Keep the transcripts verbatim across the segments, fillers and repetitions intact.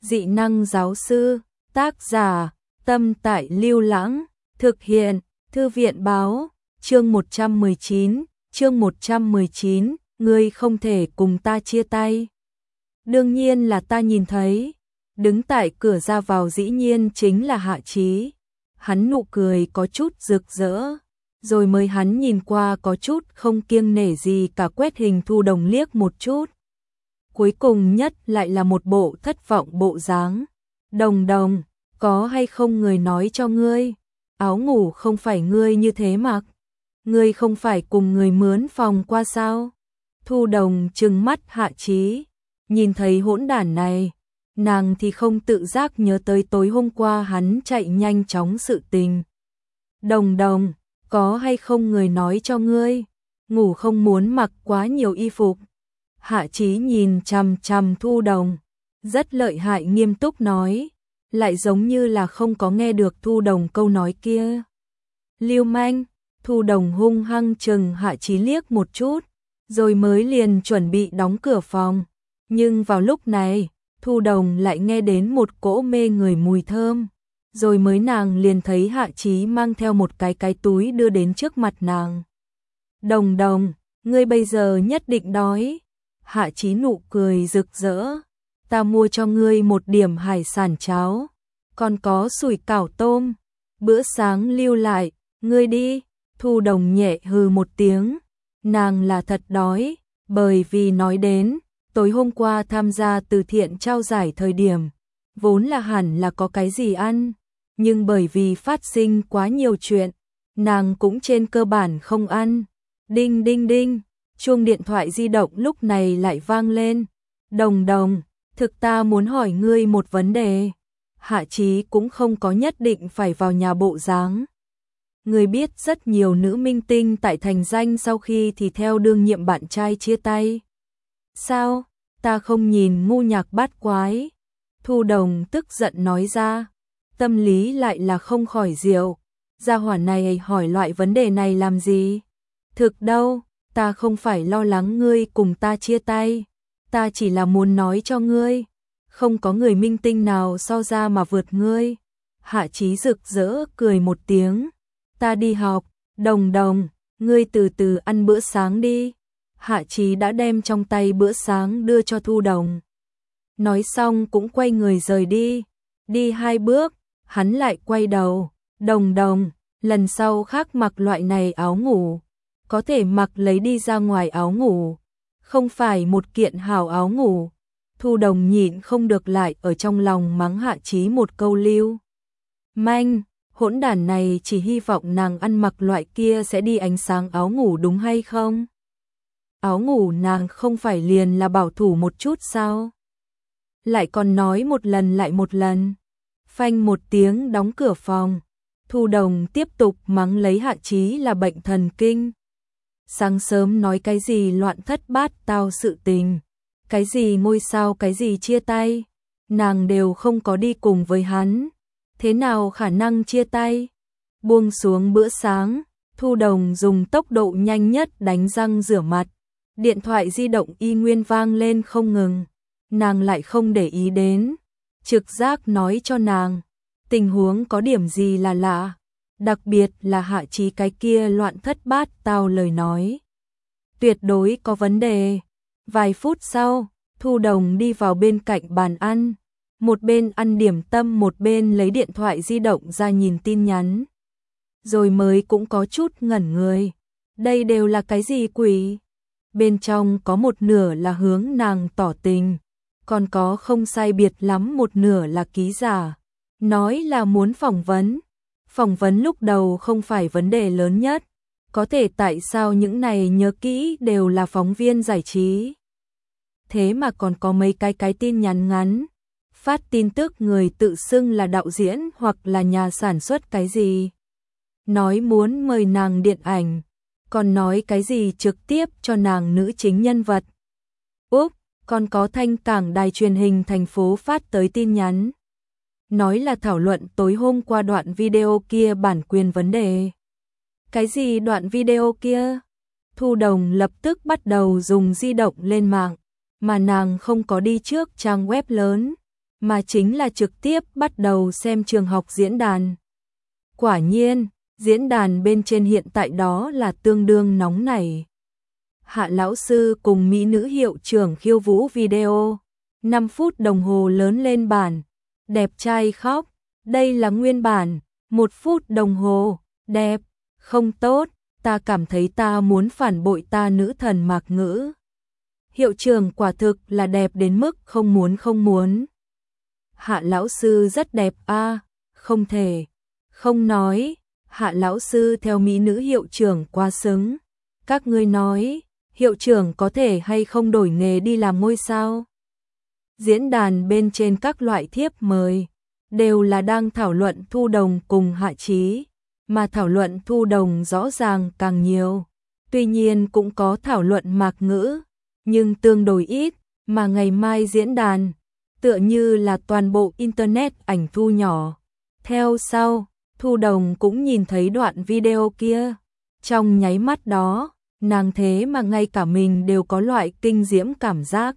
Dị năng giáo sư, tác giả, Tâm Tại Lưu Lãng, thực hiện, Thư viện báo, chương một trăm mười chín, chương một trăm mười chín, ngươi không thể cùng ta chia tay. Đương nhiên là ta nhìn thấy, đứng tại cửa ra vào dĩ nhiên chính là Hạ Chí. Hắn nụ cười có chút rực rỡ, rồi mới hắn nhìn qua có chút không kiêng nể gì cả quét hình Thu Đồng liếc một chút. Cuối cùng nhất lại là một bộ thất vọng bộ dáng. Đồng Đồng, có hay không người nói cho ngươi, áo ngủ không phải ngươi như thế mặc, ngươi không phải cùng người mướn phòng qua sao? Thu Đồng trừng mắt Hạ Chí, nhìn thấy hỗn đản này, nàng thì không tự giác nhớ tới tối hôm qua hắn chạy nhanh chóng sự tình. Đồng Đồng, có hay không người nói cho ngươi, ngủ không muốn mặc quá nhiều y phục. Hạ Chí nhìn chằm chằm Thu Đồng, rất lợi hại nghiêm túc nói, lại giống như là không có nghe được Thu Đồng câu nói kia. Lưu manh, Thu Đồng hung hăng chừng Hạ Chí liếc một chút, rồi mới liền chuẩn bị đóng cửa phòng. Nhưng vào lúc này, Thu Đồng lại nghe đến một cỗ mê người mùi thơm, rồi mới nàng liền thấy Hạ Chí mang theo một cái cái túi đưa đến trước mặt nàng. Đồng Đồng, ngươi bây giờ nhất định đói. Hạ Chí nụ cười rực rỡ, ta mua cho ngươi một điểm hải sản cháo, còn có sủi cảo tôm, bữa sáng lưu lại, ngươi đi. Thu Đồng nhẹ hừ một tiếng, nàng là thật đói, bởi vì nói đến, tối hôm qua tham gia từ thiện trao giải thời điểm, vốn là hẳn là có cái gì ăn, nhưng bởi vì phát sinh quá nhiều chuyện, nàng cũng trên cơ bản không ăn. Đinh đinh đinh, chuông điện thoại di động lúc này lại vang lên. Đồng Đồng, thực ta muốn hỏi ngươi một vấn đề. Hạ Chí cũng không có nhất định phải vào nhà bộ dáng. Ngươi biết rất nhiều nữ minh tinh tại thành danh sau khi thì theo đương nhiệm bạn trai chia tay. Sao, ta không nhìn ngu nhạc bát quái. Thu Đồng tức giận nói ra, tâm lý lại là không khỏi diệu. Gia hỏa này hỏi loại vấn đề này làm gì? Thực đâu, ta không phải lo lắng ngươi cùng ta chia tay, ta chỉ là muốn nói cho ngươi, không có người minh tinh nào so ra mà vượt ngươi. Hạ Chí rực rỡ cười một tiếng, ta đi học. Đồng Đồng, ngươi từ từ ăn bữa sáng đi. Hạ Chí đã đem trong tay bữa sáng đưa cho Thu Đồng. Nói xong cũng quay người rời đi. Đi hai bước, hắn lại quay đầu. Đồng Đồng, lần sau khác mặc loại này áo ngủ, có thể mặc lấy đi ra ngoài áo ngủ, không phải một kiện hảo áo ngủ. Thu Đồng nhịn không được lại ở trong lòng mắng Hạ Chí một câu lưu manh, hỗn đản này chỉ hy vọng nàng ăn mặc loại kia sẽ đi ánh sáng áo ngủ đúng hay không? Áo ngủ nàng không phải liền là bảo thủ một chút sao? Lại còn nói một lần lại một lần. Phanh một tiếng đóng cửa phòng, Thu Đồng tiếp tục mắng lấy Hạ Chí là bệnh thần kinh. Sáng sớm nói cái gì loạn thất bát tao sự tình, cái gì ngôi sao cái gì chia tay, nàng đều không có đi cùng với hắn, thế nào khả năng chia tay? Buông xuống bữa sáng, Thu Đồng dùng tốc độ nhanh nhất đánh răng rửa mặt, điện thoại di động y nguyên vang lên không ngừng, nàng lại không để ý đến, trực giác nói cho nàng, tình huống có điểm gì là lạ. Đặc biệt là Hạ Chí cái kia loạn thất bát tao lời nói, tuyệt đối có vấn đề. Vài phút sau, Thu Đồng đi vào bên cạnh bàn ăn, một bên ăn điểm tâm một bên lấy điện thoại di động ra nhìn tin nhắn. Rồi mới cũng có chút ngẩn người, đây đều là cái gì quỷ? Bên trong có một nửa là hướng nàng tỏ tình, còn có không sai biệt lắm một nửa là ký giả, nói là muốn phỏng vấn. Phỏng vấn lúc đầu không phải vấn đề lớn nhất, có thể tại sao những này nhớ kỹ đều là phóng viên giải trí. Thế mà còn có mấy cái cái tin nhắn ngắn, phát tin tức người tự xưng là đạo diễn hoặc là nhà sản xuất cái gì. Nói muốn mời nàng điện ảnh, còn nói cái gì trực tiếp cho nàng nữ chính nhân vật. Úp, còn có Thanh Cảng đài truyền hình thành phố phát tới tin nhắn. Nói là thảo luận tối hôm qua đoạn video kia bản quyền vấn đề. Cái gì đoạn video kia? Thu Đồng lập tức bắt đầu dùng di động lên mạng, mà nàng không có đi trước trang web lớn, mà chính là trực tiếp bắt đầu xem trường học diễn đàn. Quả nhiên, diễn đàn bên trên hiện tại đó là tương đương nóng nảy. Hạ lão sư cùng mỹ nữ hiệu trưởng khiêu vũ video, năm phút đồng hồ lớn lên bản, đẹp trai khóc, đây là nguyên bản, một phút đồng hồ, đẹp, không tốt, ta cảm thấy ta muốn phản bội ta nữ thần Mạc Ngữ. Hiệu trưởng quả thực là đẹp đến mức không muốn không muốn. Hạ lão sư rất đẹp a, à, không thể, không nói, Hạ lão sư theo mỹ nữ hiệu trưởng quá xứng. Các ngươi nói, hiệu trưởng có thể hay không đổi nghề đi làm ngôi sao? Diễn đàn bên trên các loại thiếp mời đều là đang thảo luận Thu Đồng cùng Hạ Chí, mà thảo luận Thu Đồng rõ ràng càng nhiều. Tuy nhiên cũng có thảo luận Mạc Ngữ, nhưng tương đối ít, mà ngày mai diễn đàn tựa như là toàn bộ internet ảnh thu nhỏ. Theo sau, Thu Đồng cũng nhìn thấy đoạn video kia. Trong nháy mắt đó, nàng thế mà ngay cả mình đều có loại kinh diễm cảm giác.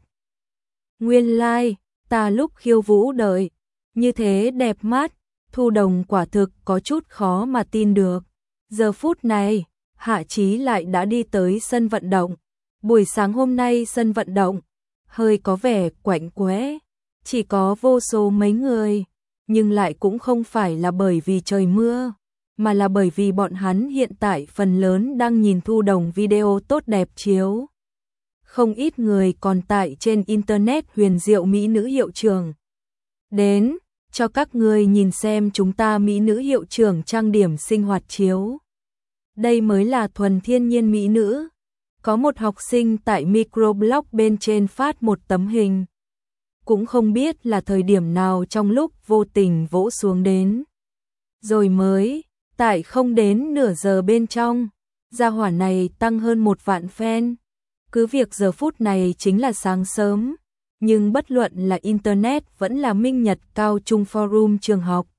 Nguyên lai, like, ta lúc khiêu vũ đợi, như thế đẹp mắt, Thu Đồng quả thực có chút khó mà tin được. Giờ phút này, Hạ Chí lại đã đi tới sân vận động. Buổi sáng hôm nay sân vận động, hơi có vẻ quạnh quẽ, chỉ có vô số mấy người, nhưng lại cũng không phải là bởi vì trời mưa, mà là bởi vì bọn hắn hiện tại phần lớn đang nhìn Thu Đồng video tốt đẹp chiếu. Không ít người còn tại trên internet huyền diệu mỹ nữ hiệu trưởng. Đến, cho các người nhìn xem chúng ta mỹ nữ hiệu trưởng trang điểm sinh hoạt chiếu. Đây mới là thuần thiên nhiên mỹ nữ. Có một học sinh tại microblog bên trên phát một tấm hình. Cũng không biết là thời điểm nào trong lúc vô tình vỗ xuống đến. Rồi mới, tại không đến nửa giờ bên trong, gia hỏa này tăng hơn một vạn fan. Cứ việc giờ phút này chính là sáng sớm, nhưng bất luận là internet vẫn là minh nhật cao trung forum trường học,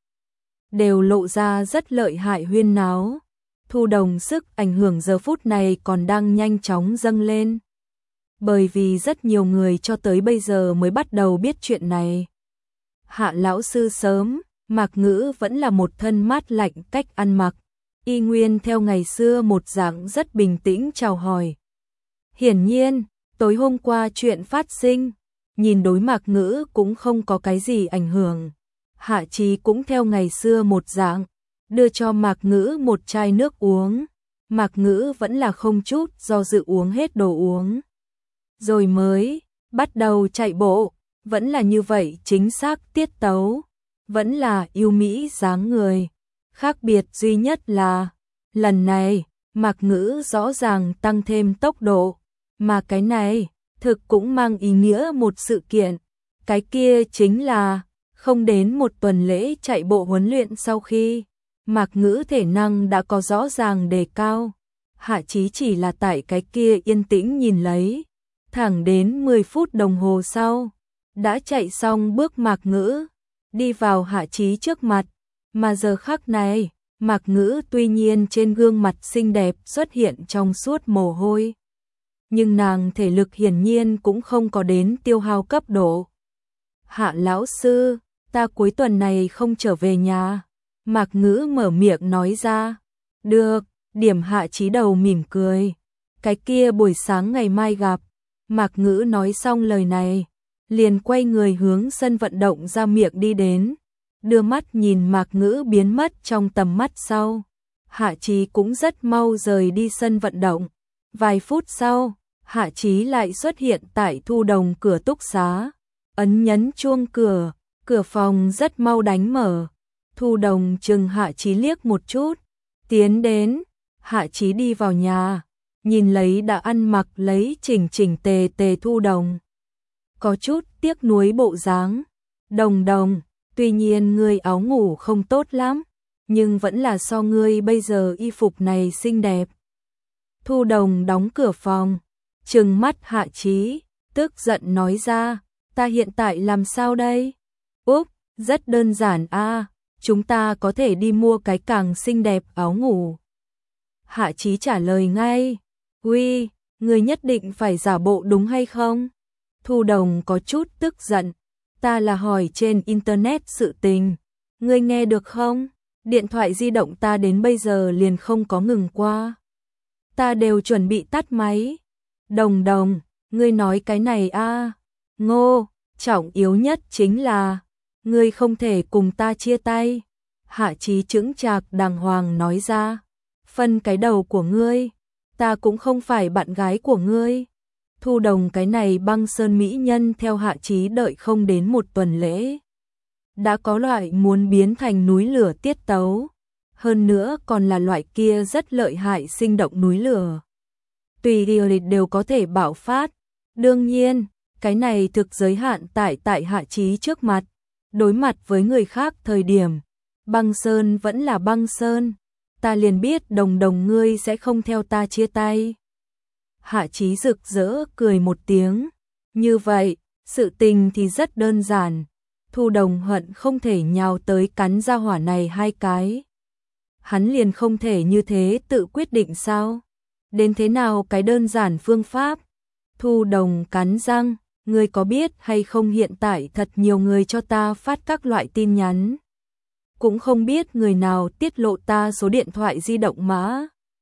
đều lộ ra rất lợi hại huyên náo. Thu Đồng sức ảnh hưởng giờ phút này còn đang nhanh chóng dâng lên. Bởi vì rất nhiều người cho tới bây giờ mới bắt đầu biết chuyện này. Hạ lão sư sớm, Mạc Ngữ vẫn là một thân mát lạnh cách ăn mặc. Y nguyên theo ngày xưa một dạng rất bình tĩnh chào hỏi. Hiển nhiên, tối hôm qua chuyện phát sinh, nhìn đối Mạc Ngữ cũng không có cái gì ảnh hưởng. Hạ Chí cũng theo ngày xưa một dạng, đưa cho Mạc Ngữ một chai nước uống. Mạc Ngữ vẫn là không chút do dự uống hết đồ uống. Rồi mới bắt đầu chạy bộ, vẫn là như vậy chính xác tiết tấu, vẫn là yêu mỹ dáng người. Khác biệt duy nhất là, lần này, Mạc Ngữ rõ ràng tăng thêm tốc độ, mà cái này, thực cũng mang ý nghĩa một sự kiện. Cái kia chính là, không đến một tuần lễ chạy bộ huấn luyện sau khi, Mạc Ngữ thể năng đã có rõ ràng đề cao. Hạ Chí chỉ là tại cái kia yên tĩnh nhìn lấy. Thẳng đến mười phút đồng hồ sau, đã chạy xong bước Mạc Ngữ, đi vào Hạ Chí trước mặt. Mà giờ khắc này, Mạc Ngữ tuy nhiên trên gương mặt xinh đẹp xuất hiện trong suốt mồ hôi. Nhưng nàng thể lực hiển nhiên cũng không có đến tiêu hao cấp độ. Hạ lão sư, ta cuối tuần này không trở về nhà. Mạc Ngữ mở miệng nói ra. Được, điểm Hạ Chí đầu mỉm cười. Cái kia buổi sáng ngày mai gặp. Mạc Ngữ nói xong lời này, liền quay người hướng sân vận động ra miệng đi đến. Đưa mắt nhìn Mạc Ngữ biến mất trong tầm mắt sau. Hạ Chí cũng rất mau rời đi sân vận động. Vài phút sau, Hạ Chí lại xuất hiện tại Thu Đồng cửa túc xá. Ấn nhấn chuông cửa, cửa phòng rất mau đánh mở. Thu Đồng chừng Hạ Chí liếc một chút, tiến đến. Hạ Chí đi vào nhà, nhìn lấy đã ăn mặc lấy chỉnh chỉnh tề tề Thu Đồng. Có chút tiếc nuối bộ dáng. Đồng Đồng, tuy nhiên ngươi áo ngủ không tốt lắm, nhưng vẫn là so ngươi bây giờ y phục này xinh đẹp. Thu Đồng đóng cửa phòng, trừng mắt Hạ Chí, tức giận nói ra, ta hiện tại làm sao đây? Úp, rất đơn giản a, chúng ta có thể đi mua cái càng xinh đẹp áo ngủ. Hạ Chí trả lời ngay, uy, ngươi nhất định phải giả bộ đúng hay không? Thu Đồng có chút tức giận, Ta là hỏi trên internet sự tình. Ngươi nghe được không? Điện thoại di động ta đến bây giờ liền không có ngừng qua. Ta đều chuẩn bị tắt máy. Đồng đồng, ngươi nói cái này a? Ngô, trọng yếu nhất chính là ngươi không thể cùng ta chia tay. Hạ Chí chững chạc đàng hoàng nói ra. Phân cái đầu của ngươi, ta cũng không phải bạn gái của ngươi. Thu Đồng cái này băng sơn mỹ nhân theo Hạ Chí đợi không đến một tuần lễ. Đã có loại muốn biến thành núi lửa tiết tấu. Hơn nữa còn là loại kia rất lợi hại sinh động núi lửa. Tùy điều đều có thể bạo phát. Đương nhiên, cái này thực giới hạn tại tại Hạ Chí trước mặt. Đối mặt với người khác thời điểm, băng sơn vẫn là băng sơn. Ta liền biết Đồng Đồng ngươi sẽ không theo ta chia tay. Hạ Chí rực rỡ cười một tiếng. Như vậy, sự tình thì rất đơn giản. Thu Đồng hận không thể nhào tới cắn ra hỏa này hai cái. Hắn liền không thể như thế tự quyết định sao? Đến thế nào cái đơn giản phương pháp? Thu Đồng cắn răng, ngươi có biết hay không hiện tại thật nhiều người cho ta phát các loại tin nhắn. Cũng không biết người nào tiết lộ ta số điện thoại di động mã.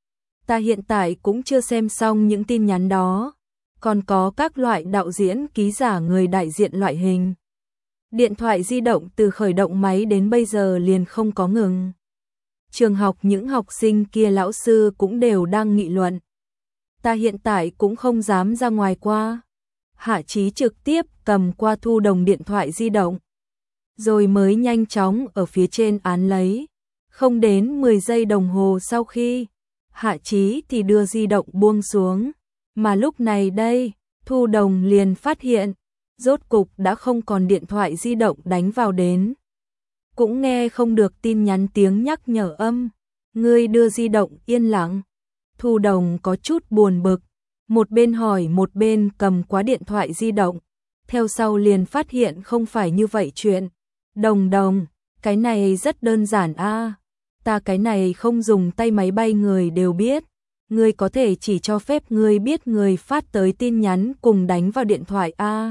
Ta hiện tại cũng chưa xem xong những tin nhắn đó. Còn có các loại đạo diễn, ký giả, người đại diện loại hình. Điện thoại di động từ khởi động máy đến bây giờ liền không có ngừng. Trường học những học sinh kia lão sư cũng đều đang nghị luận. Ta hiện tại cũng không dám ra ngoài qua. Hạ Chí trực tiếp cầm qua Thu Đồng điện thoại di động. Rồi mới nhanh chóng ở phía trên án lấy. Không đến mười giây đồng hồ sau khi Hạ Chí thì đưa di động buông xuống. Mà lúc này đây, Thu Đồng liền phát hiện, rốt cục đã không còn điện thoại di động đánh vào đến. Cũng nghe không được tin nhắn tiếng nhắc nhở âm. Ngươi đưa di động yên lặng. Thu Đồng có chút buồn bực. Một bên hỏi một bên cầm quá điện thoại di động. Theo sau liền phát hiện không phải như vậy chuyện. Đồng Đồng, cái này rất đơn giản a. Ta cái này không dùng tay máy bay người đều biết. Ngươi có thể chỉ cho phép ngươi biết người phát tới tin nhắn cùng đánh vào điện thoại a.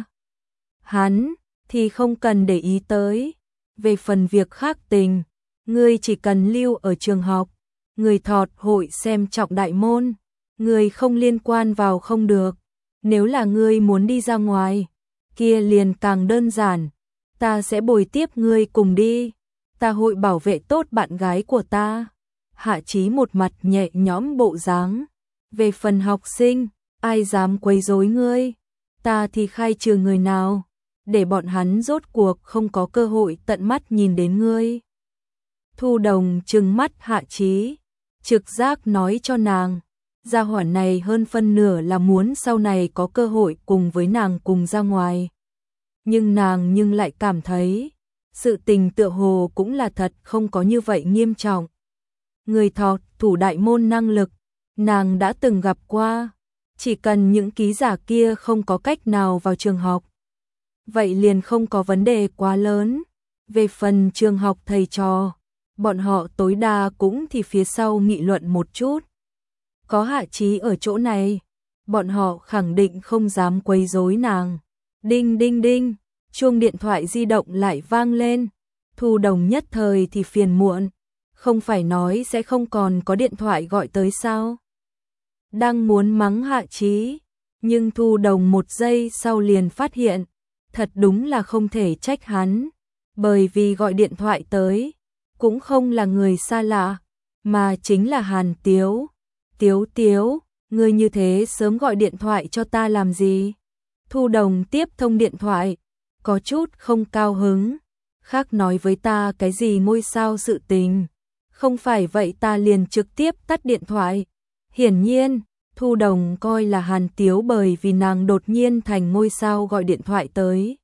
Hắn thì không cần để ý tới. Về phần việc khác tình, ngươi chỉ cần lưu ở trường học. Người thọt hội xem trọng đại môn. Ngươi không liên quan vào không được. Nếu là ngươi muốn đi ra ngoài, kia liền càng đơn giản. Ta sẽ bồi tiếp ngươi cùng đi. Ta hội bảo vệ tốt bạn gái của ta. Hạ Chí một mặt nhẹ nhõm bộ dáng. Về phần học sinh, ai dám quấy rối ngươi, ta thì khai trừ người nào, để bọn hắn rốt cuộc không có cơ hội tận mắt nhìn đến ngươi. Thu Đồng trừng mắt Hạ Chí, trực giác nói cho nàng, gia hỏa này hơn phân nửa là muốn sau này có cơ hội cùng với nàng cùng ra ngoài. Nhưng nàng nhưng lại cảm thấy, sự tình tựa hồ cũng là thật không có như vậy nghiêm trọng. Người thọt thủ đại môn năng lực, nàng đã từng gặp qua, chỉ cần những ký giả kia không có cách nào vào trường học. Vậy liền không có vấn đề quá lớn. Về phần trường học thầy trò, bọn họ tối đa cũng thì phía sau nghị luận một chút. Có Hạ Chí ở chỗ này, bọn họ khẳng định không dám quấy rối nàng. Đinh đinh đinh, chuông điện thoại di động lại vang lên. Thu Đồng nhất thời thì phiền muộn, không phải nói sẽ không còn có điện thoại gọi tới sao? Đang muốn mắng Hạ Chí, nhưng Thu Đồng một giây sau liền phát hiện, thật đúng là không thể trách hắn, bởi vì gọi điện thoại tới, cũng không là người xa lạ, mà chính là Hàn Tiếu. Tiếu Tiếu, ngươi như thế sớm gọi điện thoại cho ta làm gì? Thu Đồng tiếp thông điện thoại, có chút không cao hứng, khác nói với ta cái gì ngôi sao sự tình. Không phải vậy ta liền trực tiếp tắt điện thoại. Hiển nhiên, Thu Đồng coi là Hàn Tiếu bởi vì nàng đột nhiên thành ngôi sao gọi điện thoại tới.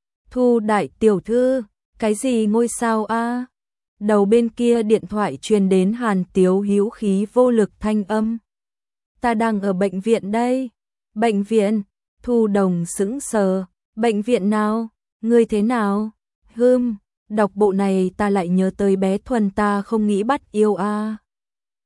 Thu đại tiểu thư, cái gì ngôi sao a? Đầu bên kia điện thoại truyền đến Hàn Tiếu hữu khí vô lực thanh âm. Ta đang ở bệnh viện đây. Bệnh viện? Thu Đồng sững sờ. Bệnh viện nào? Ngươi thế nào? Hừm, đọc bộ này ta lại nhớ tới bé Thuần ta không nghĩ bắt yêu a.